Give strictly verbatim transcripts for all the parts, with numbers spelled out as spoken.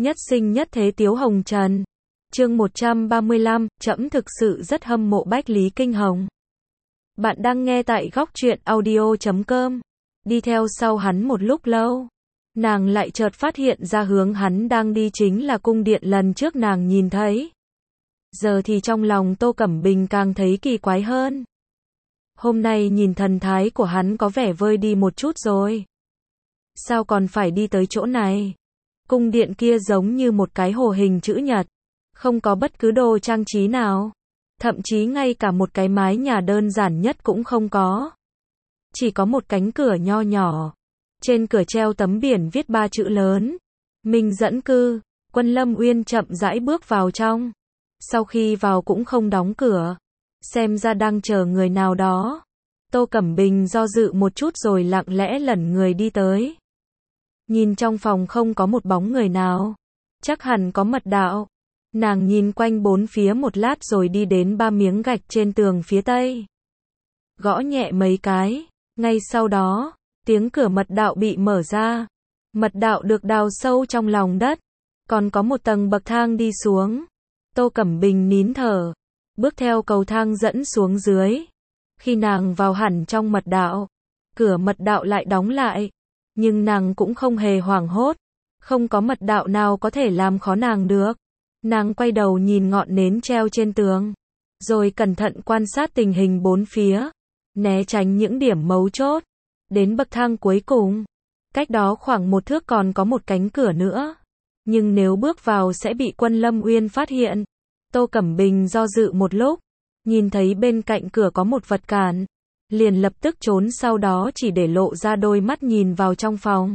Nhất sinh nhất thế Tiếu Hồng Trần. Chương một trăm ba mươi lăm, trẫm thực sự rất hâm mộ Bách Lý Kinh Hồng. Bạn đang nghe tại góc truyện audio chấm com. Đi theo sau hắn một lúc lâu, nàng lại chợt phát hiện ra hướng hắn đang đi chính là cung điện lần trước nàng nhìn thấy. Giờ thì trong lòng Tô Cẩm Bình càng thấy kỳ quái hơn. Hôm nay nhìn thần thái của hắn có vẻ vơi đi một chút rồi. Sao còn phải đi tới chỗ này? Cung điện kia giống như một cái hồ hình chữ nhật, không có bất cứ đồ trang trí nào, thậm chí ngay cả một cái mái nhà đơn giản nhất cũng không có. Chỉ có một cánh cửa nho nhỏ, trên cửa treo tấm biển viết ba chữ lớn: Minh dẫn cư. Quân Lâm Uyên chậm rãi bước vào trong, sau khi vào cũng không đóng cửa, xem ra đang chờ người nào đó. Tô Cẩm Bình do dự một chút rồi lặng lẽ lẩn người đi tới. Nhìn trong phòng không có một bóng người nào, chắc hẳn có mật đạo. Nàng nhìn quanh bốn phía một lát rồi đi đến ba miếng gạch trên tường phía tây, gõ nhẹ mấy cái, ngay sau đó, tiếng cửa mật đạo bị mở ra. Mật đạo được đào sâu trong lòng đất, còn có một tầng bậc thang đi xuống. Tô Cẩm Bình nín thở, bước theo cầu thang dẫn xuống dưới. Khi nàng vào hẳn trong mật đạo, cửa mật đạo lại đóng lại, nhưng nàng cũng không hề hoảng hốt, không có mật đạo nào có thể làm khó nàng được. Nàng quay đầu nhìn ngọn nến treo trên tường, rồi cẩn thận quan sát tình hình bốn phía, né tránh những điểm mấu chốt. Đến bậc thang cuối cùng, cách đó khoảng một thước còn có một cánh cửa nữa, nhưng nếu bước vào sẽ bị Quân Lâm Uyên phát hiện. Tô Cẩm Bình do dự một lúc, nhìn thấy bên cạnh cửa có một vật cản, liền lập tức trốn, sau đó chỉ để lộ ra đôi mắt nhìn vào trong phòng.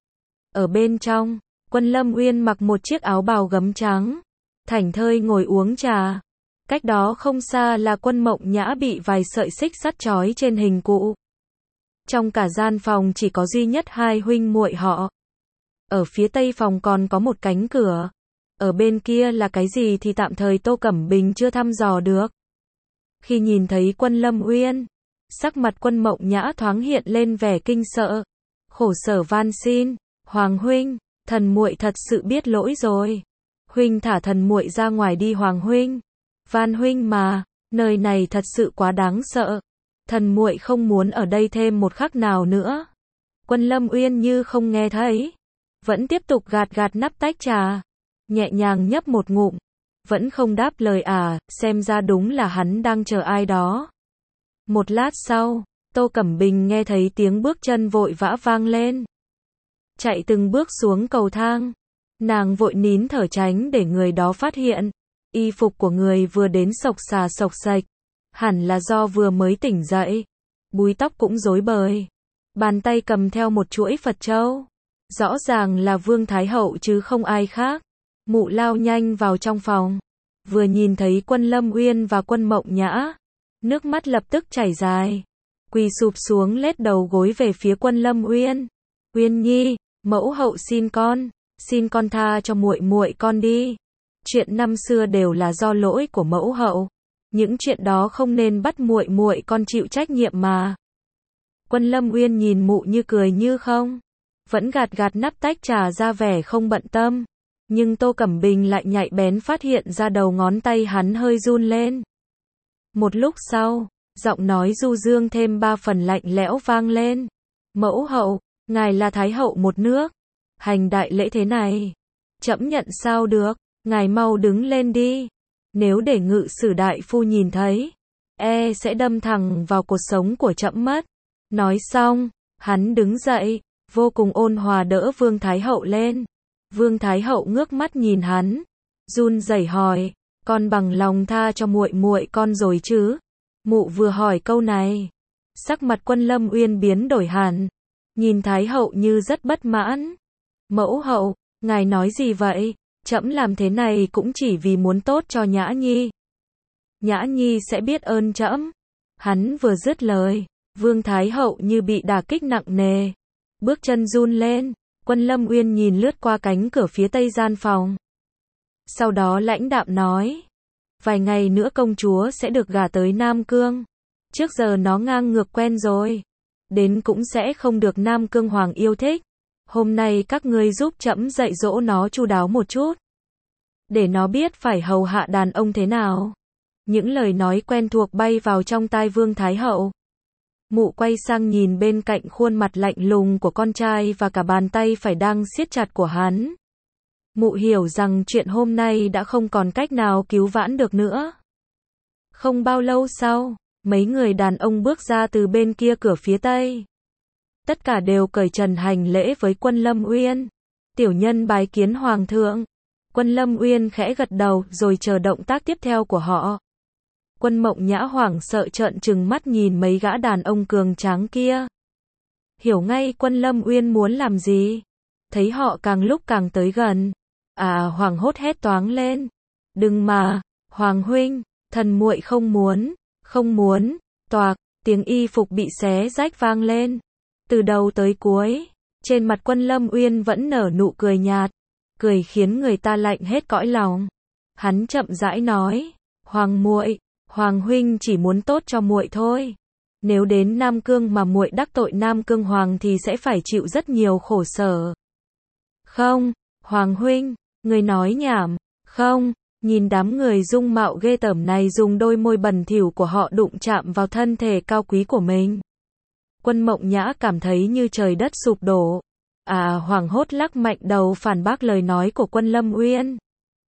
Ở bên trong, Quân Lâm Uyên mặc một chiếc áo bào gấm trắng, thảnh thơi ngồi uống trà. Cách đó không xa là Quân Mộng Nhã bị vài sợi xích sắt trói trên hình cụ. Trong cả gian phòng chỉ có duy nhất hai huynh muội họ. Ở phía tây phòng còn có một cánh cửa. Ở bên kia là cái gì thì tạm thời Tô Cẩm Bình chưa thăm dò được. Khi nhìn thấy Quân Lâm Uyên, sắc mặt Quân Mộng Nhã thoáng hiện lên vẻ kinh sợ, khổ sở van xin: "Hoàng huynh, thần muội thật sự biết lỗi rồi. Huynh thả thần muội ra ngoài đi Hoàng huynh. Van huynh mà, nơi này thật sự quá đáng sợ. Thần muội không muốn ở đây thêm một khắc nào nữa." Quân Lâm Uyên như không nghe thấy, vẫn tiếp tục gạt gạt nắp tách trà, nhẹ nhàng nhấp một ngụm, vẫn không đáp lời. À, xem ra đúng là hắn đang chờ ai đó. Một lát sau, Tô Cẩm Bình nghe thấy tiếng bước chân vội vã vang lên, chạy từng bước xuống cầu thang. Nàng vội nín thở tránh để người đó phát hiện. Y phục của người vừa đến xộc xà xộc xạch, hẳn là do vừa mới tỉnh dậy. Búi tóc cũng rối bời, bàn tay cầm theo một chuỗi Phật châu, rõ ràng là Vương Thái Hậu chứ không ai khác. Mụ lao nhanh vào trong phòng, vừa nhìn thấy Quân Lâm Uyên và Quân Mộng Nhã, nước mắt lập tức chảy dài, quỳ sụp xuống lết đầu gối về phía Quân Lâm Uyên. "Uyên nhi, mẫu hậu xin con, xin con tha cho muội muội con đi. Chuyện năm xưa đều là do lỗi của mẫu hậu, những chuyện đó không nên bắt muội muội con chịu trách nhiệm mà." Quân Lâm Uyên nhìn mụ như cười như không, vẫn gạt gạt nắp tách trà ra vẻ không bận tâm, nhưng Tô Cẩm Bình lại nhạy bén phát hiện ra đầu ngón tay hắn hơi run lên. Một lúc sau, giọng nói du dương thêm ba phần lạnh lẽo vang lên: "Mẫu hậu, ngài là thái hậu một nước, hành đại lễ thế này, trẫm nhận sao được, ngài mau đứng lên đi. Nếu để ngự sử đại phu nhìn thấy, e sẽ đâm thẳng vào cột sống của trẫm mất." Nói xong, hắn đứng dậy, vô cùng ôn hòa đỡ Vương Thái Hậu lên. Vương Thái Hậu ngước mắt nhìn hắn, run rẩy hỏi: "Con bằng lòng tha cho muội muội con rồi chứ?" Mụ vừa hỏi câu này, sắc mặt Quân Lâm Uyên biến đổi hẳn, nhìn Thái Hậu như rất bất mãn. "Mẫu hậu, ngài nói gì vậy? Trẫm làm thế này cũng chỉ vì muốn tốt cho Nhã nhi. Nhã nhi sẽ biết ơn trẫm." Hắn vừa dứt lời, Vương Thái Hậu như bị đả kích nặng nề, bước chân run lên. Quân Lâm Uyên nhìn lướt qua cánh cửa phía tây gian phòng, sau đó lãnh đạm nói: "Vài ngày nữa công chúa sẽ được gả tới Nam Cương. Trước giờ nó ngang ngược quen rồi, đến cũng sẽ không được Nam Cương Hoàng yêu thích. hôm nay các ngươi giúp trẫm dạy dỗ nó chu đáo một chút. Để nó biết phải hầu hạ đàn ông thế nào. Những lời nói quen thuộc bay vào trong tai Vương Thái Hậu. Mụ quay sang nhìn bên cạnh khuôn mặt lạnh lùng của con trai và cả bàn tay phải đang siết chặt của hắn. Mụ hiểu rằng chuyện hôm nay đã không còn cách nào cứu vãn được nữa. Không bao lâu sau, mấy người đàn ông bước ra từ bên kia cửa phía tây. Tất cả đều cởi trần hành lễ với Quân Lâm Uyên. Tiểu nhân bái kiến hoàng thượng. Quân Lâm Uyên khẽ gật đầu rồi chờ động tác tiếp theo của họ. Quân Mộng Nhã hoảng sợ trợn trừng mắt nhìn mấy gã đàn ông cường tráng kia. Hiểu ngay Quân Lâm Uyên muốn làm gì. Thấy họ càng lúc càng tới gần. À, hoảng hốt hét toáng lên. Đừng mà, Hoàng huynh, thần muội không muốn, không muốn, toạc, tiếng y phục bị xé rách vang lên. Từ đầu tới cuối, trên mặt Quân Lâm Uyên vẫn nở nụ cười nhạt, cười khiến người ta lạnh hết cõi lòng. Hắn chậm rãi nói, Hoàng muội, Hoàng huynh chỉ muốn tốt cho muội thôi. Nếu đến Nam Cương mà muội đắc tội Nam Cương Hoàng thì sẽ phải chịu rất nhiều khổ sở. Không, Hoàng huynh, người nói nhảm, không, nhìn đám người dung mạo ghê tởm này dùng đôi môi bẩn thỉu của họ đụng chạm vào thân thể cao quý của mình. Quân Mộng Nhã cảm thấy như trời đất sụp đổ. À, hoảng hốt lắc mạnh đầu phản bác lời nói của Quân Lâm Uyên.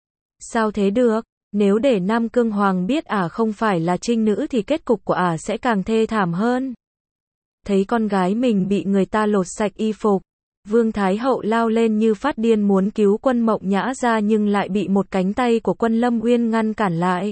Sao thế được, nếu để Nam Cương Hoàng biết ả à không phải là trinh nữ thì kết cục của ả à sẽ càng thê thảm hơn. Thấy con gái mình bị người ta lột sạch y phục, Vương Thái Hậu lao lên như phát điên muốn cứu Quân Mộng Nhã ra nhưng lại bị một cánh tay của Quân Lâm Uyên ngăn cản lại.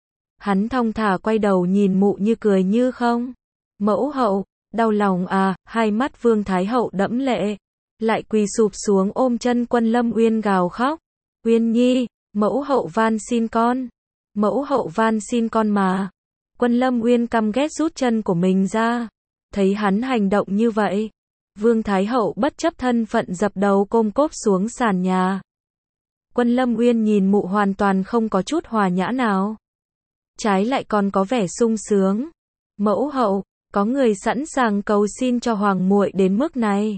Hắn thong thả quay đầu nhìn mụ như cười như không. Mẫu hậu, đau lòng à, hai mắt Vương Thái Hậu đẫm lệ, lại quỳ sụp xuống ôm chân Quân Lâm Uyên gào khóc. Uyên nhi, mẫu hậu van xin con, mẫu hậu van xin con mà. Quân Lâm Uyên căm ghét rút chân của mình ra, thấy hắn hành động như vậy. Vương Thái Hậu bất chấp thân phận dập đầu côm cốp xuống sàn nhà. Quân Lâm Uyên nhìn mụ hoàn toàn không có chút hòa nhã nào. Trái lại còn có vẻ sung sướng. Mẫu hậu, có người sẵn sàng cầu xin cho hoàng muội đến mức này.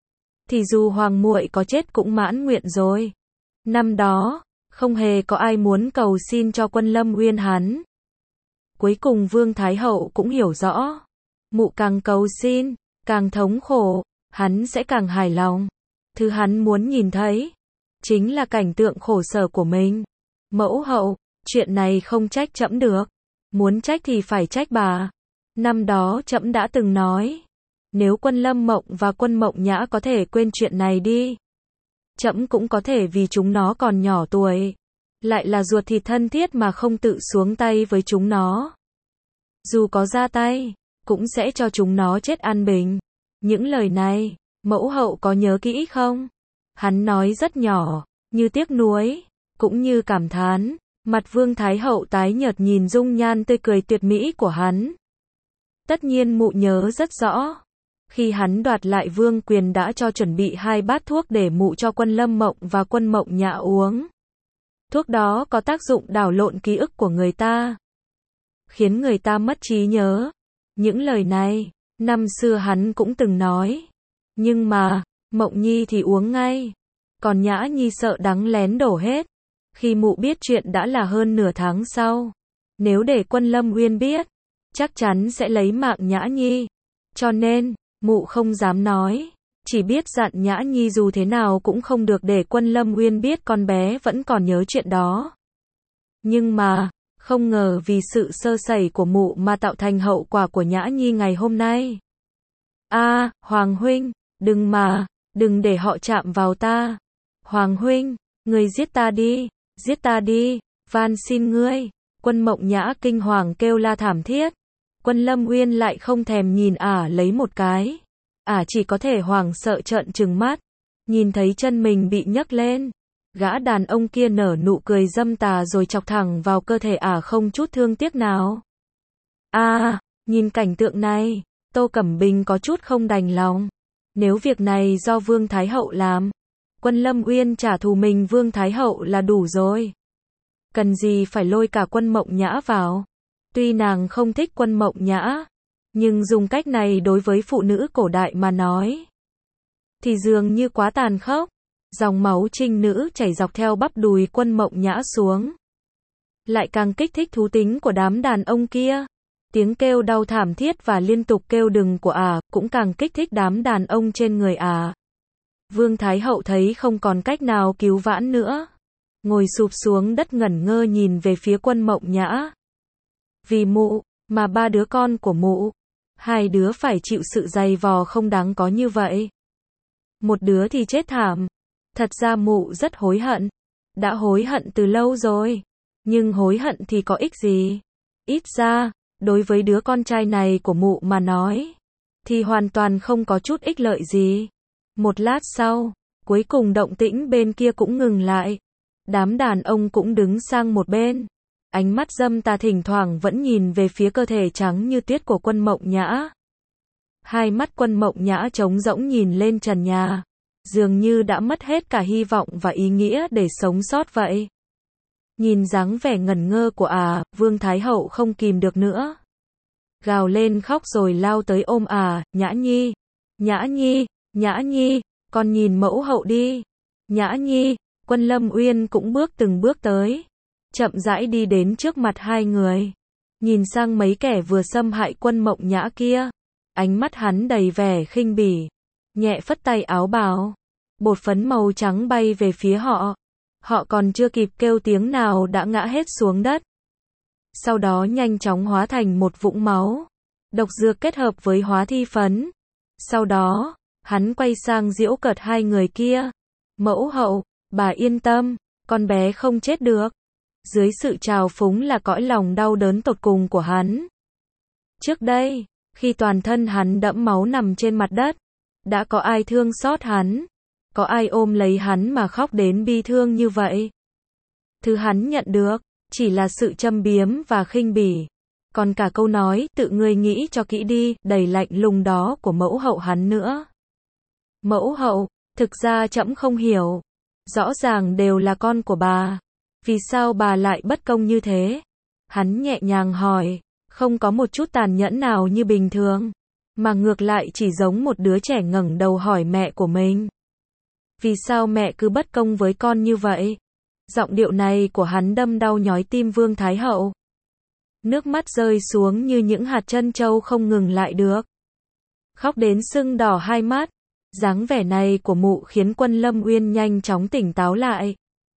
Thì dù hoàng muội có chết cũng mãn nguyện rồi. Năm đó, không hề có ai muốn cầu xin cho Quân Lâm Uyên hắn. Cuối cùng Vương Thái Hậu cũng hiểu rõ. Mụ càng cầu xin, càng thống khổ, hắn sẽ càng hài lòng. Thứ hắn muốn nhìn thấy, chính là cảnh tượng khổ sở của mình. Mẫu hậu, chuyện này không trách trẫm được. Muốn trách thì phải trách bà. Năm đó trẫm đã từng nói, nếu Quân Lâm Mộng và Quân Mộng Nhã có thể quên chuyện này đi, trẫm cũng có thể vì chúng nó còn nhỏ tuổi, lại là ruột thịt thân thiết mà không tự xuống tay với chúng nó. Dù có ra tay, cũng sẽ cho chúng nó chết an bình. Những lời này, mẫu hậu có nhớ kỹ không? Hắn nói rất nhỏ, như tiếc nuối, cũng như cảm thán. Mặt Vương Thái Hậu tái nhợt nhìn dung nhan tươi cười tuyệt mỹ của hắn. Tất nhiên mụ nhớ rất rõ. Khi hắn đoạt lại vương quyền đã cho chuẩn bị hai bát thuốc để mụ cho Quân Lâm Mộng và Quân Mộng Nhã uống. Thuốc đó có tác dụng đảo lộn ký ức của người ta, khiến người ta mất trí nhớ. Những lời này, năm xưa hắn cũng từng nói. Nhưng mà, Mộng Nhi thì uống ngay. Còn Nhã Nhi sợ đắng lén đổ hết. Khi mụ biết chuyện đã là hơn nửa tháng sau. Nếu để Quân Lâm Uyên biết, chắc chắn sẽ lấy mạng Nhã Nhi. Cho nên, mụ không dám nói. Chỉ biết dặn Nhã Nhi dù thế nào cũng không được để Quân Lâm Uyên biết con bé vẫn còn nhớ chuyện đó. Nhưng mà, không ngờ vì sự sơ sẩy của mụ mà tạo thành hậu quả của Nhã Nhi ngày hôm nay. A, à, Hoàng huynh, đừng mà, đừng để họ chạm vào ta. Hoàng huynh, người giết ta đi, giết ta đi, van xin ngươi. Quân Mộng Nhã kinh hoàng kêu la thảm thiết. Quân Lâm Uyên lại không thèm nhìn ả à lấy một cái. Ả à chỉ có thể hoảng sợ trợn trừng mắt, nhìn thấy chân mình bị nhấc lên. Gã đàn ông kia nở nụ cười dâm tà rồi chọc thẳng vào cơ thể ả à không chút thương tiếc nào. A, à, nhìn cảnh tượng này, Tô Cẩm Bình có chút không đành lòng. Nếu việc này do Vương Thái Hậu làm, Quân Lâm Uyên trả thù mình Vương Thái Hậu là đủ rồi. Cần gì phải lôi cả Quân Mộng Nhã vào. Tuy nàng không thích Quân Mộng Nhã, nhưng dùng cách này đối với phụ nữ cổ đại mà nói, thì dường như quá tàn khốc. Dòng máu trinh nữ chảy dọc theo bắp đùi Quân Mộng Nhã xuống. Lại càng kích thích thú tính của đám đàn ông kia. Tiếng kêu đau thảm thiết và liên tục kêu đừng của ả, cũng càng kích thích đám đàn ông trên người ả. Vương Thái Hậu thấy không còn cách nào cứu vãn nữa. Ngồi sụp xuống đất ngẩn ngơ nhìn về phía Quân Mộng Nhã. Vì mụ, mà ba đứa con của mụ, hai đứa phải chịu sự dày vò không đáng có như vậy. Một đứa thì chết thảm. Thật ra mụ rất hối hận. Đã hối hận từ lâu rồi. Nhưng hối hận thì có ích gì? Ít ra, đối với đứa con trai này của mụ mà nói, thì hoàn toàn không có chút ích lợi gì. Một lát sau, cuối cùng động tĩnh bên kia cũng ngừng lại. Đám đàn ông cũng đứng sang một bên. Ánh mắt dâm tà thỉnh thoảng vẫn nhìn về phía cơ thể trắng như tuyết của Quân Mộng Nhã. Hai mắt Quân Mộng Nhã trống rỗng nhìn lên trần nhà. Dường như đã mất hết cả hy vọng và ý nghĩa để sống sót vậy. Nhìn dáng vẻ ngẩn ngơ của ả, à, Vương Thái Hậu không kìm được nữa. Gào lên khóc rồi lao tới ôm ả, à, Nhã Nhi, Nhã Nhi, Nhã Nhi, con nhìn mẫu hậu đi. Nhã Nhi, Quân Lâm Uyên cũng bước từng bước tới. Chậm rãi đi đến trước mặt hai người. Nhìn sang mấy kẻ vừa xâm hại Quân Mộng Nhã kia. Ánh mắt hắn đầy vẻ khinh bỉ. Nhẹ phất tay áo bào. Bột phấn màu trắng bay về phía họ. Họ còn chưa kịp kêu tiếng nào đã ngã hết xuống đất. Sau đó nhanh chóng hóa thành một vũng máu. Độc dược kết hợp với hóa thi phấn. Sau đó, hắn quay sang giễu cợt hai người kia. Mẫu hậu, bà yên tâm, con bé không chết được. Dưới sự trào phúng là cõi lòng đau đớn tột cùng của hắn. Trước đây, khi toàn thân hắn đẫm máu nằm trên mặt đất, đã có ai thương xót hắn? Có ai ôm lấy hắn mà khóc đến bi thương như vậy? Thứ hắn nhận được, chỉ là sự châm biếm và khinh bỉ. Còn cả câu nói, tự ngươi nghĩ cho kỹ đi, đầy lạnh lùng đó của mẫu hậu hắn nữa. Mẫu hậu, thực ra trẫm không hiểu. Rõ ràng đều là con của bà. Vì sao bà lại bất công như thế? Hắn nhẹ nhàng hỏi, không có một chút tàn nhẫn nào như bình thường, mà ngược lại chỉ giống một đứa trẻ ngẩng đầu hỏi mẹ của mình. Vì sao mẹ cứ bất công với con như vậy? Giọng điệu này của hắn đâm đau nhói tim Vương Thái Hậu. Nước mắt rơi xuống như những hạt trân châu không ngừng lại được. Khóc đến sưng đỏ hai mắt. Dáng vẻ này của mụ khiến Quân Lâm Uyên nhanh chóng tỉnh táo lại.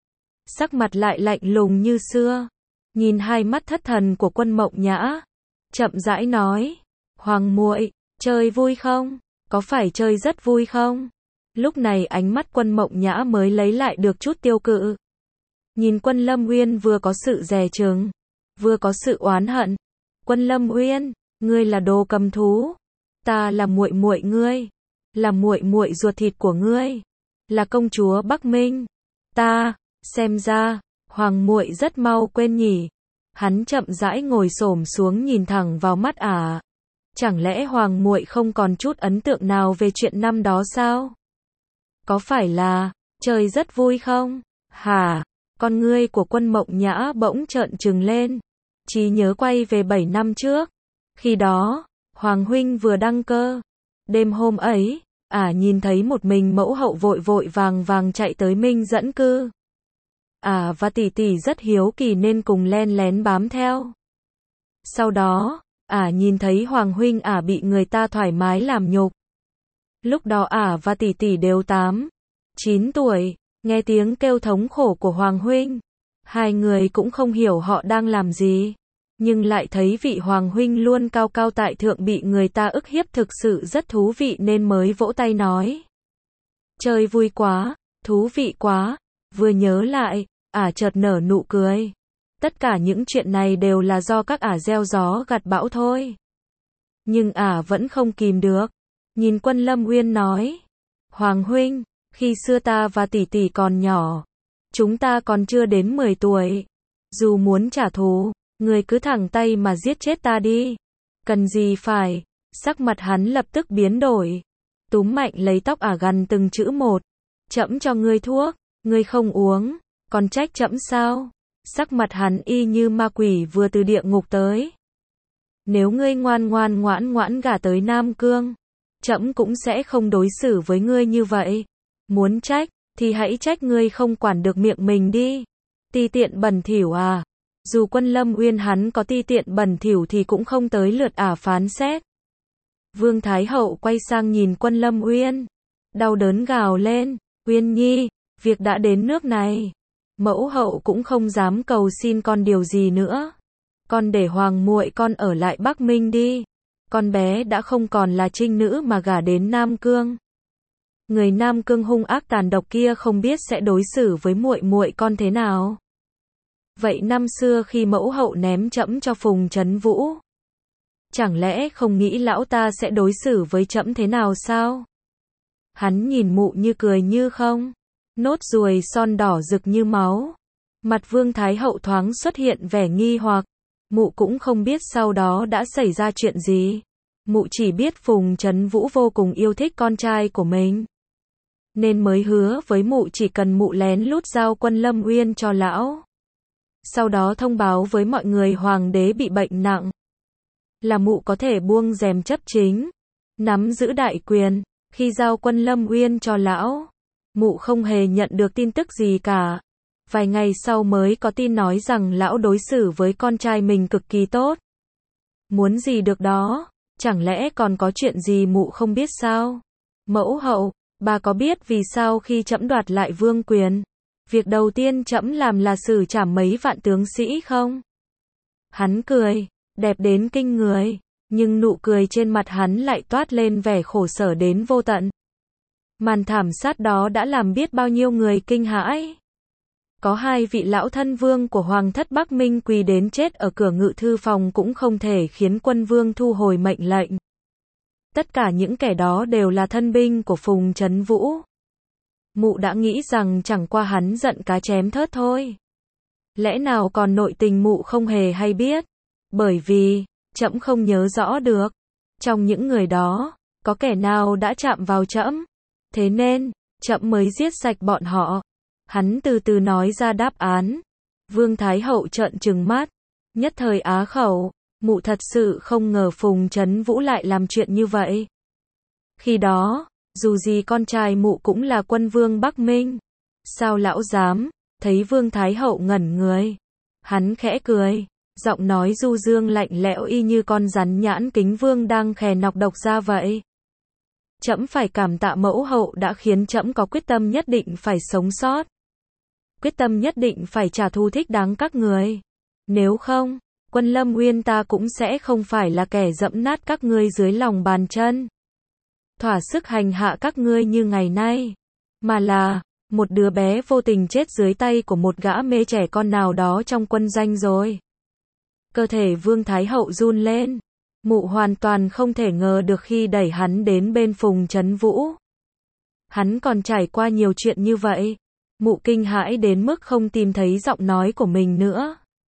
Sắc mặt lại lạnh lùng như xưa. Nhìn hai mắt thất thần của Quân Mộng Nhã. Chậm rãi nói. Hoàng muội, chơi vui không? Có phải chơi rất vui không? Lúc này ánh mắt Quân Mộng Nhã mới lấy lại được chút tiêu cự. Nhìn Quân Lâm Uyên vừa có sự dè chừng, vừa có sự oán hận. Quân Lâm Uyên, ngươi là đồ cầm thú. Ta là muội muội ngươi, là muội muội ruột thịt của ngươi, là công chúa Bắc Minh. Ta, xem ra, hoàng muội rất mau quên nhỉ. Hắn chậm rãi ngồi xổm xuống nhìn thẳng vào mắt ả. À. Chẳng lẽ hoàng muội không còn chút ấn tượng nào về chuyện năm đó sao? Có phải là, chơi rất vui không? Hả? Con ngươi của Quân Mộng Nhã bỗng trợn trừng lên. Trí nhớ quay về bảy năm trước. Khi đó, Hoàng huynh vừa đăng cơ. Đêm hôm ấy, ả à nhìn thấy một mình mẫu hậu vội vội vàng vàng chạy tới Minh dẫn cư. Ả à và tỷ tỷ rất hiếu kỳ nên cùng len lén bám theo. Sau đó, ả à nhìn thấy Hoàng huynh ả à bị người ta thoải mái làm nhục. Lúc đó ả à và tỷ tỷ đều tám, chín tuổi. Nghe tiếng kêu thống khổ của Hoàng huynh, hai người cũng không hiểu họ đang làm gì, nhưng lại thấy vị Hoàng huynh luôn cao cao tại thượng bị người ta ức hiếp thực sự rất thú vị nên mới vỗ tay nói. Chơi vui quá, thú vị quá. Vừa nhớ lại, ả chợt nở nụ cười. Tất cả những chuyện này đều là do các ả gieo gió gặt bão thôi. Nhưng ả vẫn không kìm được. Nhìn Quân Lâm Uyên nói. Hoàng huynh, khi xưa ta và tỷ tỷ còn nhỏ, chúng ta còn chưa đến mười tuổi. Dù muốn trả thù, người cứ thẳng tay mà giết chết ta đi. Cần gì phải. Sắc mặt hắn lập tức biến đổi. Túm mạnh lấy tóc ả gần từng chữ một. Trẫm cho ngươi thuốc, ngươi không uống, còn trách trẫm sao? Sắc mặt hắn y như ma quỷ vừa từ địa ngục tới. Nếu ngươi ngoan ngoan ngoãn ngoãn gả tới Nam Cương, trẫm cũng sẽ không đối xử với ngươi như vậy. Muốn trách, thì hãy trách ngươi không quản được miệng mình đi. Ti tiện bẩn thỉu à. Dù Quân Lâm Uyên hắn có ti tiện bẩn thỉu thì cũng không tới lượt ả phán xét. Vương Thái Hậu quay sang nhìn Quân Lâm Uyên, đau đớn gào lên, Uyên Nhi, việc đã đến nước này, mẫu hậu cũng không dám cầu xin con điều gì nữa. Con để hoàng muội con ở lại Bắc Minh đi. Con bé đã không còn là trinh nữ mà gả đến Nam Cương. Người Nam Cương hung ác tàn độc kia không biết sẽ đối xử với muội muội con thế nào. Vậy năm xưa khi mẫu hậu ném trẫm cho Phùng Trấn Vũ, chẳng lẽ không nghĩ lão ta sẽ đối xử với trẫm thế nào sao? Hắn nhìn mụ như cười như không, nốt ruồi son đỏ rực như máu. Mặt Vương Thái Hậu thoáng xuất hiện vẻ nghi hoặc, mụ cũng không biết sau đó đã xảy ra chuyện gì. Mụ chỉ biết Phùng Trấn Vũ vô cùng yêu thích con trai của mình, nên mới hứa với mụ chỉ cần mụ lén lút giao Quân Lâm Uyên cho lão, sau đó thông báo với mọi người hoàng đế bị bệnh nặng, là mụ có thể buông rèm chấp chính, nắm giữ đại quyền. Khi giao Quân Lâm Uyên cho lão, mụ không hề nhận được tin tức gì cả. Vài ngày sau mới có tin nói rằng lão đối xử với con trai mình cực kỳ tốt. Muốn gì được đó, chẳng lẽ còn có chuyện gì mụ không biết sao? Mẫu hậu, bà có biết vì sao khi trẫm đoạt lại vương quyền, việc đầu tiên trẫm làm là xử trảm mấy vạn tướng sĩ không? Hắn cười, đẹp đến kinh người, nhưng nụ cười trên mặt hắn lại toát lên vẻ khổ sở đến vô tận. Màn thảm sát đó đã làm biết bao nhiêu người kinh hãi. Có hai vị lão thân vương của Hoàng thất Bắc Minh quỳ đến chết ở cửa ngự thư phòng cũng không thể khiến quân vương thu hồi mệnh lệnh. Tất cả những kẻ đó đều là thân binh của Phùng Trấn Vũ. Mụ đã nghĩ rằng chẳng qua hắn giận cá chém thớt thôi. Lẽ nào còn nội tình mụ không hề hay biết? Bởi vì, trẫm không nhớ rõ được. Trong những người đó, có kẻ nào đã chạm vào trẫm? Thế nên, trẫm mới giết sạch bọn họ. Hắn từ từ nói ra đáp án. Vương Thái Hậu trợn trừng mắt, nhất thời á khẩu, mụ thật sự không ngờ Phùng Trấn Vũ lại làm chuyện như vậy. Khi đó, dù gì con trai mụ cũng là quân vương Bắc Minh. Sao lão dám? Thấy Vương Thái Hậu ngẩn người, hắn khẽ cười, giọng nói du dương lạnh lẽo y như con rắn nhãn kính vương đang khè nọc độc ra vậy. Trẫm phải cảm tạ mẫu hậu đã khiến trẫm có quyết tâm nhất định phải sống sót. Quyết tâm nhất định phải trả thù thích đáng các người. Nếu không, Quân Lâm Uyên ta cũng sẽ không phải là kẻ dẫm nát các ngươi dưới lòng bàn chân, thỏa sức hành hạ các ngươi như ngày nay, mà là một đứa bé vô tình chết dưới tay của một gã mê trẻ con nào đó trong quân doanh rồi. Cơ thể Vương Thái Hậu run lên. Mụ hoàn toàn không thể ngờ được khi đẩy hắn đến bên Phùng Trấn Vũ, hắn còn trải qua nhiều chuyện như vậy. Mụ kinh hãi đến mức không tìm thấy giọng nói của mình nữa.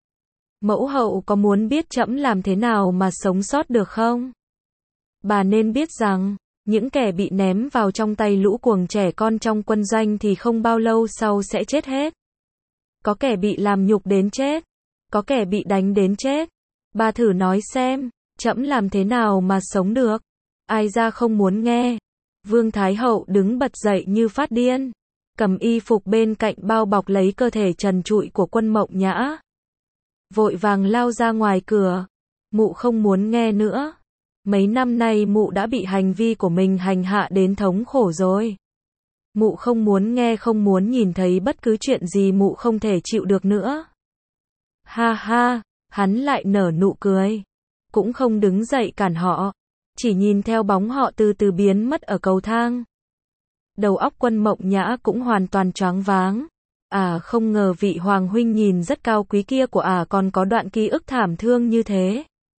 Mẫu hậu có muốn biết trẫm làm thế nào mà sống sót được không? Bà nên biết rằng, những kẻ bị ném vào trong tay lũ cuồng trẻ con trong quân doanh thì không bao lâu sau sẽ chết hết. Có kẻ bị làm nhục đến chết, có kẻ bị đánh đến chết. Bà thử nói xem, trẫm làm thế nào mà sống được? Ai ra không muốn nghe. Vương Thái Hậu đứng bật dậy như phát điên, cầm y phục bên cạnh bao bọc lấy cơ thể trần trụi của Quân Mộng Nhã, vội vàng lao ra ngoài cửa. Mụ không muốn nghe nữa. Mấy năm nay mụ đã bị hành vi của mình hành hạ đến thống khổ rồi. Mụ không muốn nghe, không muốn nhìn thấy bất cứ chuyện gì mụ không thể chịu được nữa. Ha ha, hắn lại nở nụ cười, cũng không đứng dậy cản họ, chỉ nhìn theo bóng họ từ từ biến mất ở cầu thang. Đầu óc Quân Mộng Nhã cũng hoàn toàn choáng váng. À, không ngờ vị hoàng huynh nhìn rất cao quý kia của à còn có đoạn ký ức thảm thương như thế.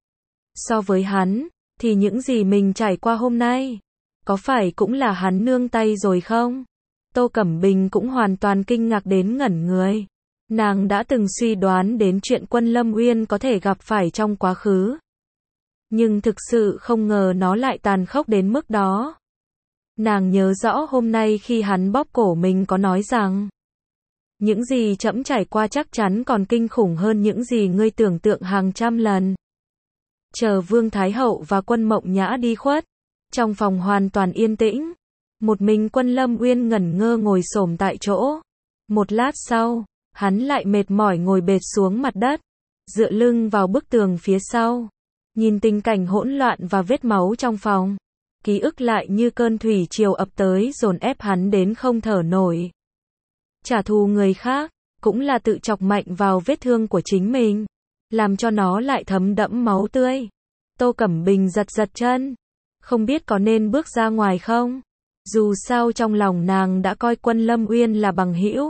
So với hắn, thì những gì mình trải qua hôm nay, có phải cũng là hắn nương tay rồi không? Tô Cẩm Bình cũng hoàn toàn kinh ngạc đến ngẩn người. Nàng đã từng suy đoán đến chuyện Quân Lâm Uyên có thể gặp phải trong quá khứ, nhưng thực sự không ngờ nó lại tàn khốc đến mức đó. Nàng nhớ rõ hôm nay khi hắn bóp cổ mình có nói rằng, những gì trẫm trải qua chắc chắn còn kinh khủng hơn những gì ngươi tưởng tượng hàng trăm lần. Chờ Vương Thái Hậu và Quân Mộng Nhã đi khuất, Trong phòng hoàn toàn yên tĩnh. Một mình Quân Lâm Uyên ngẩn ngơ ngồi xổm tại chỗ. Một lát sau, hắn lại mệt mỏi ngồi bệt xuống mặt đất, dựa lưng vào bức tường phía sau. Nhìn tình cảnh hỗn loạn và vết máu trong phòng. Ký ức lại như cơn thủy triều ập tới dồn ép hắn đến không thở nổi. Trả thù người khác, cũng là tự chọc mạnh vào vết thương của chính mình, làm cho nó lại thấm đẫm máu tươi. Tô Cẩm Bình giật giật chân, không biết có nên bước ra ngoài không? Dù sao trong lòng nàng đã coi Quân Lâm Uyên là bằng hữu.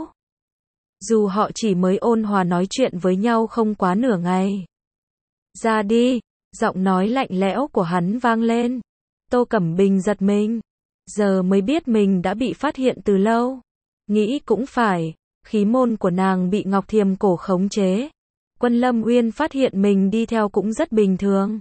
Dù họ chỉ mới ôn hòa nói chuyện với nhau không quá nửa ngày. Ra đi, giọng nói lạnh lẽo của hắn vang lên. Tô Cẩm Bình giật mình, giờ mới biết mình đã bị phát hiện từ lâu. Nghĩ cũng phải, khí môn của nàng bị Ngọc Thiềm cổ khống chế. Quân Lâm Uyên phát hiện mình đi theo cũng rất bình thường.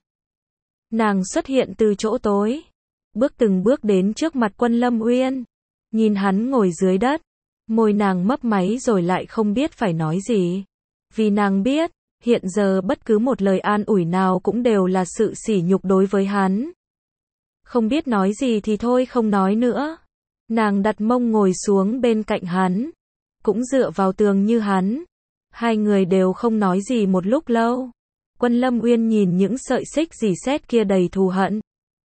Nàng xuất hiện từ chỗ tối, bước từng bước đến trước mặt Quân Lâm Uyên, nhìn hắn ngồi dưới đất, môi nàng mấp máy rồi lại không biết phải nói gì. Vì nàng biết, hiện giờ bất cứ một lời an ủi nào cũng đều là sự sỉ nhục đối với hắn. Không biết nói gì thì thôi không nói nữa. Nàng đặt mông ngồi xuống bên cạnh hắn, cũng dựa vào tường như hắn. Hai người đều không nói gì một lúc lâu. Quân Lâm Uyên nhìn những sợi xích rỉ sét kia đầy thù hận,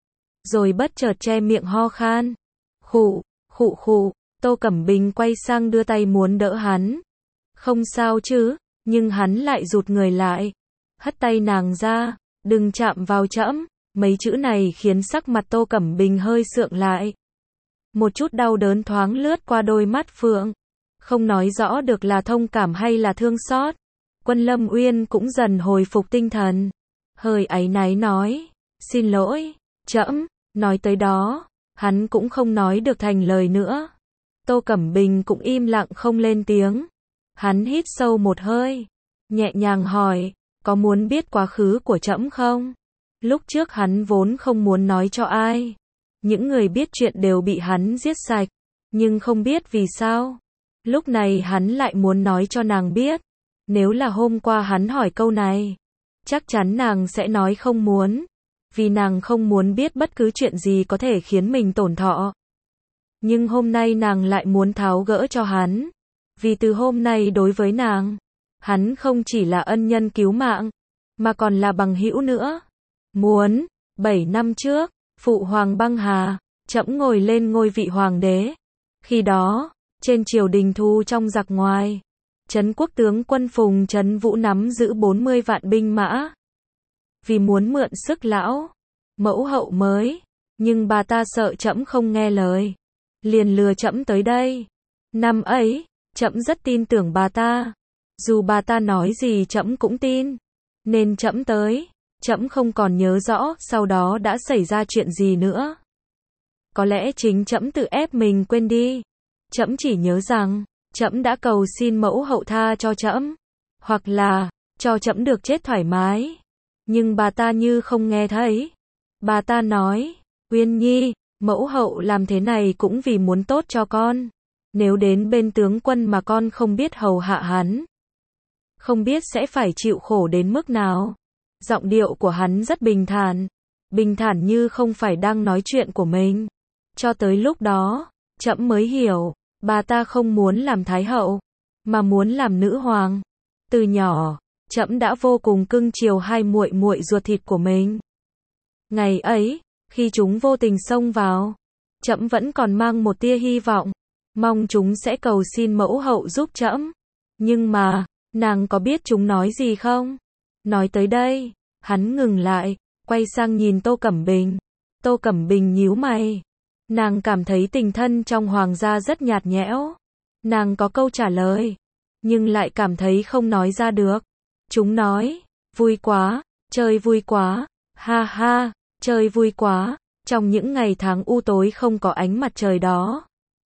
rồi bất chợt che miệng ho khan. Khụ, khụ khụ, Tô Cẩm Bình quay sang đưa tay muốn đỡ hắn. Không sao chứ, nhưng hắn lại rụt người lại, hất tay nàng ra, đừng chạm vào trẫm. Mấy chữ này khiến sắc mặt Tô Cẩm Bình hơi sượng lại. Một chút đau đớn thoáng lướt qua đôi mắt phượng, không nói rõ được là thông cảm hay là thương xót. Quân Lâm Uyên cũng dần hồi phục tinh thần, hơi áy náy nói, xin lỗi, trẫm. Nói tới đó, hắn cũng không nói được thành lời nữa. Tô Cẩm Bình cũng im lặng không lên tiếng. Hắn hít sâu một hơi, nhẹ nhàng hỏi, có muốn biết quá khứ của trẫm không? Lúc trước hắn vốn không muốn nói cho ai. Những người biết chuyện đều bị hắn giết sạch, nhưng không biết vì sao. Lúc này hắn lại muốn nói cho nàng biết. Nếu là hôm qua hắn hỏi câu này, chắc chắn nàng sẽ nói không muốn. Vì nàng không muốn biết bất cứ chuyện gì có thể khiến mình tổn thọ. Nhưng hôm nay nàng lại muốn tháo gỡ cho hắn. Vì từ hôm nay đối với nàng, hắn không chỉ là ân nhân cứu mạng, mà còn là bằng hữu nữa. Muốn, bảy năm trước, Phụ Hoàng băng hà, trẫm ngồi lên ngôi vị hoàng đế. Khi đó, trên triều đình thu trong giặc ngoài, Trấn Quốc tướng quân Phùng Trấn Vũ nắm giữ bốn mươi vạn binh mã. Vì muốn mượn sức lão mẫu hậu mới, nhưng bà ta sợ trẫm không nghe lời, liền lừa trẫm tới đây. Năm ấy, trẫm rất tin tưởng bà ta, dù bà ta nói gì trẫm cũng tin, nên trẫm tới. Trẫm không còn nhớ rõ sau đó đã xảy ra chuyện gì nữa. Có lẽ chính trẫm tự ép mình quên đi. Trẫm chỉ nhớ rằng, trẫm đã cầu xin mẫu hậu tha cho trẫm, hoặc là cho trẫm được chết thoải mái. Nhưng bà ta như không nghe thấy. Bà ta nói, Uyên Nhi, mẫu hậu làm thế này cũng vì muốn tốt cho con. Nếu đến bên tướng quân mà con không biết hầu hạ hắn, không biết sẽ phải chịu khổ đến mức nào. Giọng điệu của hắn rất bình thản, bình thản như không phải đang nói chuyện của mình. Cho tới lúc đó, trẫm mới hiểu, bà ta không muốn làm thái hậu, mà muốn làm nữ hoàng. Từ nhỏ, trẫm đã vô cùng cưng chiều hai muội muội ruột thịt của mình. Ngày ấy, khi chúng vô tình xông vào, trẫm vẫn còn mang một tia hy vọng, mong chúng sẽ cầu xin mẫu hậu giúp trẫm. Nhưng mà, nàng có biết chúng nói gì không? Nói tới đây, hắn ngừng lại, quay sang nhìn Tô Cẩm Bình. Tô Cẩm Bình nhíu mày. Nàng cảm thấy tình thân trong hoàng gia rất nhạt nhẽo. Nàng có câu trả lời, nhưng lại cảm thấy không nói ra được. Chúng nói, vui quá, chơi vui quá, ha ha, chơi vui quá, trong những ngày tháng u tối không có ánh mặt trời đó.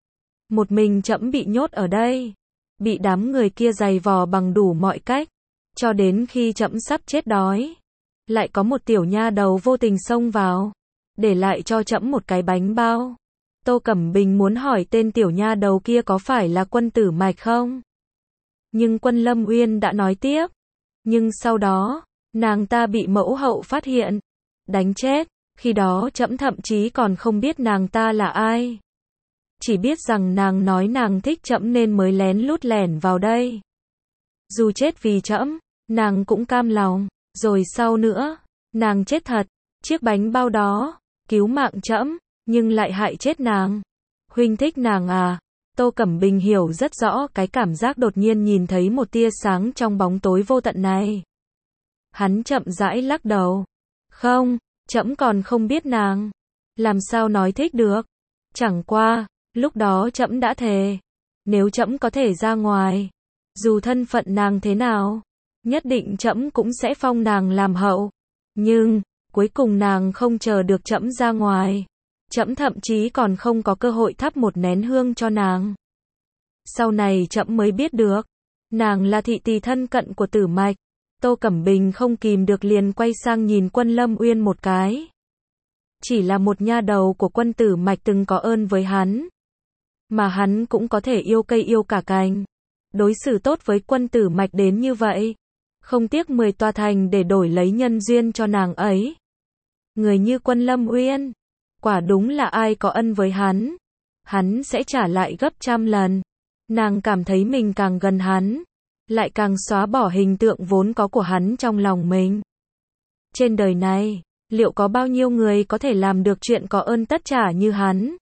Một mình trẫm bị nhốt ở đây, bị đám người kia giày vò bằng đủ mọi cách, cho đến khi trẫm sắp chết đói. Lại có một tiểu nha đầu vô tình xông vào, để lại cho trẫm một cái bánh bao. Tô Cẩm Bình muốn hỏi tên tiểu nha đầu kia có phải là Quân Tử Mạch không? Nhưng Quân Lâm Uyên đã nói tiếp. Nhưng sau đó, nàng ta bị mẫu hậu phát hiện, đánh chết, Khi đó trẫm thậm chí còn không biết nàng ta là ai. Chỉ biết rằng nàng nói nàng thích trẫm nên mới lén lút lẻn vào đây. Dù chết vì trẫm, nàng cũng cam lòng. Rồi sau nữa, nàng chết thật. Chiếc bánh bao đó, cứu mạng trẫm, nhưng lại hại chết nàng. Huynh thích nàng à? Tô Cẩm Bình hiểu rất rõ cái cảm giác đột nhiên nhìn thấy một tia sáng trong bóng tối vô tận này. Hắn chậm rãi lắc đầu. Không, trẫm còn không biết nàng. Làm sao nói thích được? Chẳng qua, lúc đó trẫm đã thề. Nếu trẫm có thể ra ngoài, dù thân phận nàng thế nào, nhất định trẫm cũng sẽ phong nàng làm hậu. Nhưng, cuối cùng nàng không chờ được trẫm ra ngoài. Trẫm thậm chí còn không có cơ hội thắp một nén hương cho nàng. Sau này trẫm mới biết được, nàng là thị tỳ thân cận của Tử Mạch. Tô Cẩm Bình không kìm được liền quay sang nhìn Quân Lâm Uyên một cái. Chỉ là một nha đầu của Quân Tử Mạch từng có ơn với hắn, mà hắn cũng có thể yêu cây yêu cả cành. Đối xử tốt với Quân Tử Mạch đến như vậy, không tiếc mười tòa thành để đổi lấy nhân duyên cho nàng ấy. Người như Quân Lâm Uyên, quả đúng là ai có ân với hắn, hắn sẽ trả lại gấp trăm lần. Nàng cảm thấy mình càng gần hắn, lại càng xóa bỏ hình tượng vốn có của hắn trong lòng mình. Trên đời này, liệu có bao nhiêu người có thể làm được chuyện có ơn tất trả như hắn?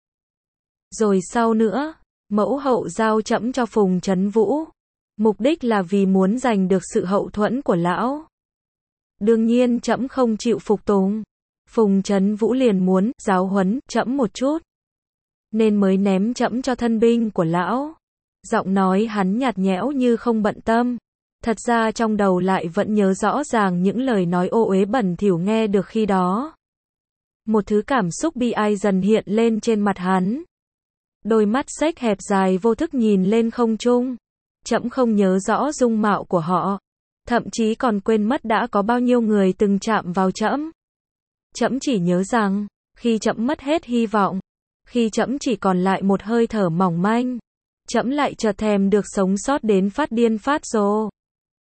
Rồi sau nữa, mẫu hậu giao trẫm cho Phùng Trấn Vũ. Mục đích là vì muốn giành được sự hậu thuẫn của lão. Đương nhiên trẫm không chịu phục tùng. Phùng Trấn Vũ liền muốn giáo huấn trẫm một chút, nên mới ném trẫm cho thân binh của lão. Giọng nói hắn nhạt nhẽo như không bận tâm. Thật ra trong đầu lại vẫn nhớ rõ ràng những lời nói ô uế bẩn thỉu nghe được khi đó. Một thứ cảm xúc bi ai dần hiện lên trên mặt hắn. Đôi mắt xếch hẹp dài vô thức nhìn lên không trung. Trẫm không nhớ rõ dung mạo của họ, thậm chí còn quên mất đã có bao nhiêu người từng chạm vào trẫm. Trẫm chỉ nhớ rằng, khi trẫm mất hết hy vọng, khi trẫm chỉ còn lại một hơi thở mỏng manh, trẫm lại chợt thèm được sống sót đến phát điên phát rồ.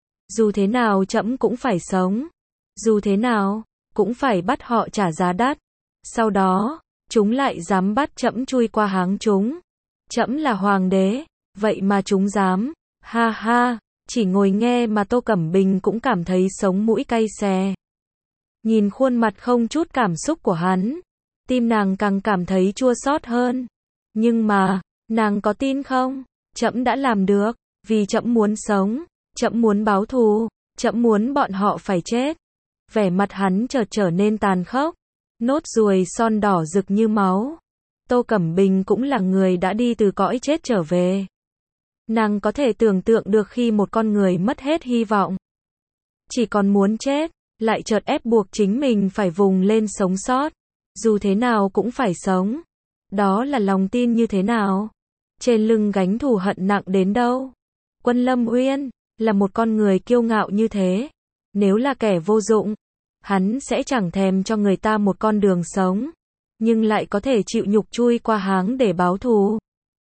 Dù thế nào trẫm cũng phải sống, dù thế nào cũng phải bắt họ trả giá đắt. Sau đó, chúng lại dám bắt trẫm chui qua háng chúng. Trẫm là hoàng đế, vậy mà chúng dám. Ha ha, chỉ ngồi nghe mà Tô Cẩm Bình cũng cảm thấy sống mũi cay xè. Nhìn khuôn mặt không chút cảm xúc của hắn, tim nàng càng cảm thấy chua xót hơn. Nhưng mà, nàng có tin không? Trẫm đã làm được, vì trẫm muốn sống, trẫm muốn báo thù, trẫm muốn bọn họ phải chết. Vẻ mặt hắn chợt trở nên tàn khốc, nốt ruồi son đỏ rực như máu. Tô Cẩm Bình cũng là người đã đi từ cõi chết trở về. Nàng có thể tưởng tượng được khi một con người mất hết hy vọng, chỉ còn muốn chết, lại chợt ép buộc chính mình phải vùng lên sống sót. Dù thế nào cũng phải sống. Đó là lòng tin như thế nào? Trên lưng gánh thù hận nặng đến đâu? Quân Lâm Uyên là một con người kiêu ngạo như thế. Nếu là kẻ vô dụng, hắn sẽ chẳng thèm cho người ta một con đường sống, nhưng lại có thể chịu nhục chui qua háng để báo thù.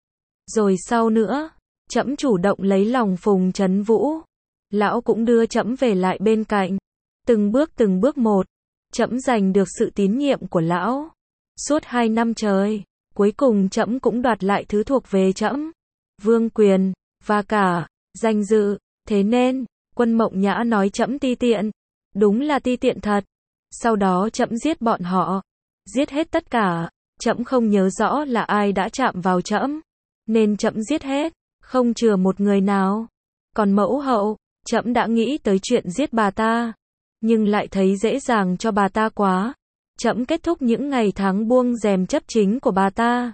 Rồi sau nữa, trẫm chủ động lấy lòng Phùng Trấn Vũ. Lão cũng đưa trẫm về lại bên cạnh. Từng bước từng bước một, trẫm giành được sự tín nhiệm của lão. Suốt hai năm trời, cuối cùng trẫm cũng đoạt lại thứ thuộc về trẫm, vương quyền, và cả danh dự. Thế nên, Quân Mộng Nhã nói trẫm ti tiện. Đúng là ti tiện thật. Sau đó trẫm giết bọn họ, giết hết tất cả. Trẫm không nhớ rõ là ai đã chạm vào trẫm, nên trẫm giết hết, không chừa một người nào. Còn mẫu hậu, trẫm đã nghĩ tới chuyện giết bà ta, nhưng lại thấy dễ dàng cho bà ta quá. Trẫm kết thúc những ngày tháng buông rèm chấp chính của bà ta,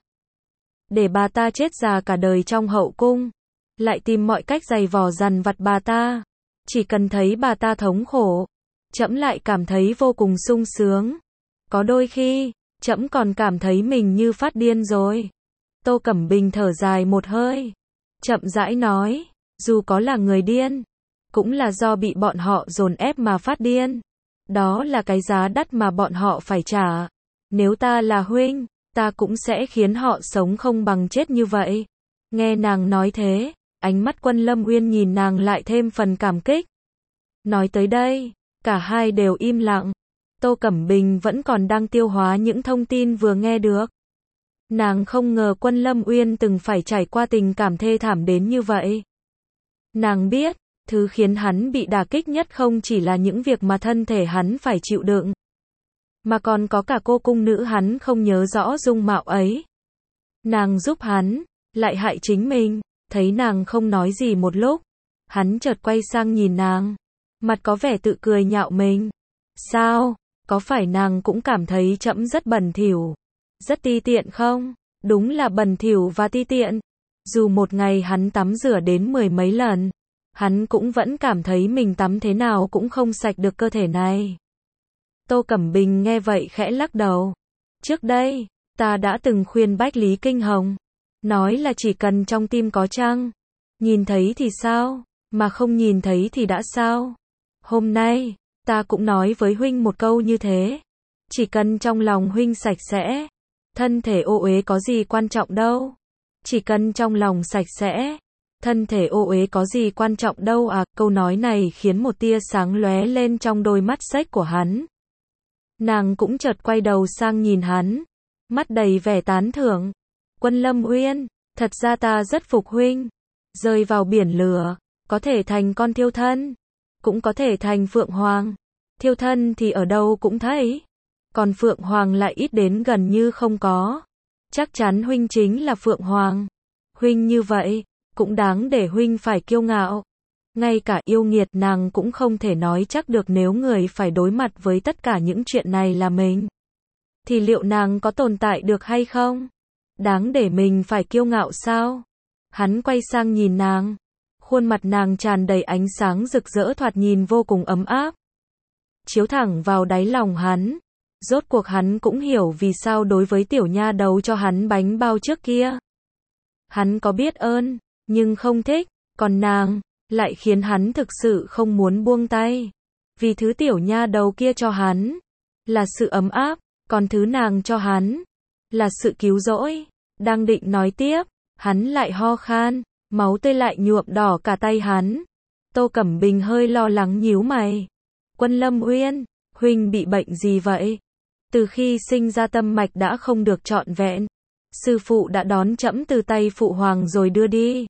để bà ta chết già cả đời trong hậu cung, lại tìm mọi cách giày vò dằn vặt bà ta. Chỉ cần thấy bà ta thống khổ, trẫm lại cảm thấy vô cùng sung sướng. Có đôi khi, trẫm còn cảm thấy mình như phát điên rồi. Tô Cẩm Bình thở dài một hơi, chậm rãi nói, dù có là người điên, cũng là do bị bọn họ dồn ép mà phát điên. Đó là cái giá đắt mà bọn họ phải trả. Nếu ta là huynh, ta cũng sẽ khiến họ sống không bằng chết như vậy. Nghe nàng nói thế, ánh mắt Quân Lâm Uyên nhìn nàng lại thêm phần cảm kích. Nói tới đây, cả hai đều im lặng. Tô Cẩm Bình vẫn còn đang tiêu hóa những thông tin vừa nghe được. Nàng không ngờ Quân Lâm Uyên từng phải trải qua tình cảm thê thảm đến như vậy. Nàng biết, thứ khiến hắn bị đả kích nhất không chỉ là những việc mà thân thể hắn phải chịu đựng, mà còn có cả cô cung nữ hắn không nhớ rõ dung mạo ấy. Nàng giúp hắn, lại hại chính mình. Thấy nàng không nói gì một lúc, hắn chợt quay sang nhìn nàng, mặt có vẻ tự cười nhạo mình. Sao, có phải nàng cũng cảm thấy trẫm rất bẩn thỉu, rất ti tiện không? Đúng là bẩn thỉu và ti tiện. Dù một ngày hắn tắm rửa đến mười mấy lần, hắn cũng vẫn cảm thấy mình tắm thế nào cũng không sạch được cơ thể này. Tô Cẩm Bình nghe vậy khẽ lắc đầu. Trước đây, ta đã từng khuyên Bách Lý Kinh Hồng, nói là chỉ cần trong tim có trăng, nhìn thấy thì sao, mà không nhìn thấy thì đã sao. Hôm nay, ta cũng nói với huynh một câu như thế. Chỉ cần trong lòng huynh sạch sẽ, thân thể ô uế có gì quan trọng đâu. Chỉ cần trong lòng sạch sẽ, thân thể ô uế có gì quan trọng đâu à. Câu nói này khiến một tia sáng lóe lên trong đôi mắt xếch của hắn. Nàng cũng chợt quay đầu sang nhìn hắn, mắt đầy vẻ tán thưởng. Quân Lâm Uyên, thật ra ta rất phục huynh. Rơi vào biển lửa, có thể thành con thiêu thân, cũng có thể thành phượng hoàng. Thiêu thân thì ở đâu cũng thấy, còn phượng hoàng lại ít đến gần như không có. Chắc chắn huynh chính là phượng hoàng. Huynh như vậy, cũng đáng để huynh phải kiêu ngạo. Ngay cả yêu nghiệt nàng cũng không thể nói chắc được nếu người phải đối mặt với tất cả những chuyện này là mình, thì liệu nàng có tồn tại được hay không? Đáng để mình phải kiêu ngạo sao? Hắn quay sang nhìn nàng, khuôn mặt nàng tràn đầy ánh sáng rực rỡ thoạt nhìn vô cùng ấm áp, chiếu thẳng vào đáy lòng hắn. Rốt cuộc hắn cũng hiểu vì sao đối với tiểu nha đầu cho hắn bánh bao trước kia, hắn có biết ơn, nhưng không thích, còn nàng lại khiến hắn thực sự không muốn buông tay. Vì thứ tiểu nha đầu kia cho hắn là sự ấm áp, còn thứ nàng cho hắn là sự cứu rỗi. Đang định nói tiếp, hắn lại ho khan, máu tươi lại nhuộm đỏ cả tay hắn. Tô Cẩm Bình hơi lo lắng nhíu mày. Quân Lâm Uyên, huynh bị bệnh gì vậy? Từ khi sinh ra tâm mạch đã không được trọn vẹn. Sư phụ đã đón trẫm từ tay phụ hoàng rồi đưa đi.